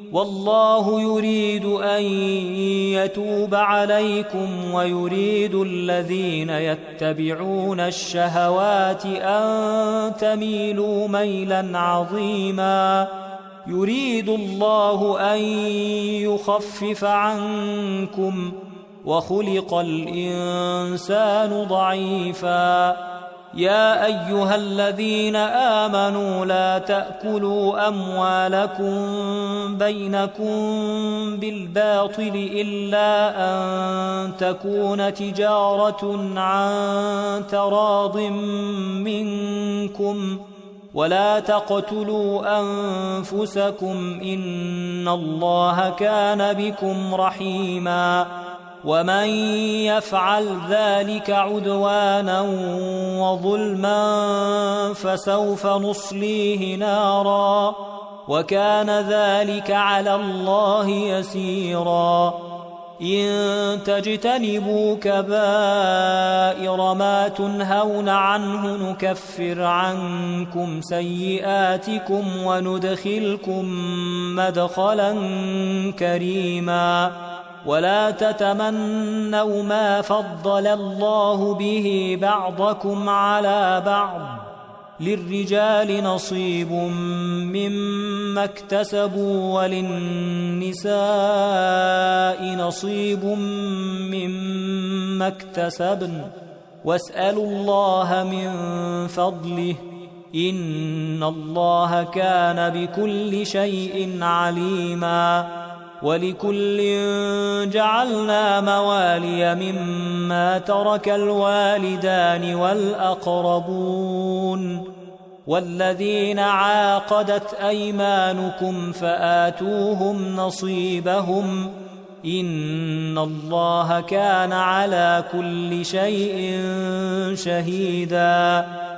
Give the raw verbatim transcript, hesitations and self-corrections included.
والله يريد أن يتوب عليكم ويريد الذين يتبعون الشهوات أن تميلوا ميلا عظيما. يريد الله أن يخفف عنكم وخلق الإنسان ضعيفا. يا أيها الذين آمنوا لا تأكلوا أموالكم بينكم بالباطل إلا أن تكون تجارة عن تراض منكم ولا تقتلوا أنفسكم إن الله كان بكم رحيما. ومن يفعل ذلك عدوانا وظلما فسوف نصليه نارا وكان ذلك على الله يسيرا. إن تجتنبوا كبائر ما تنهون عنه نكفر عنكم سيئاتكم وندخلكم مدخلا كريما. ولا تتمنوا ما فضل الله به بعضكم على بعض للرجال نصيب مما اكتسبوا وللنساء نصيب مما اكتسبن واسألوا الله من فضله إن الله كان بكل شيء عليما. ولكل جعلنا موالي مما ترك الوالدان والأقربون والذين عاقدت أيمانكم فآتوهم نصيبهم إن الله كان على كل شيء شهيدا.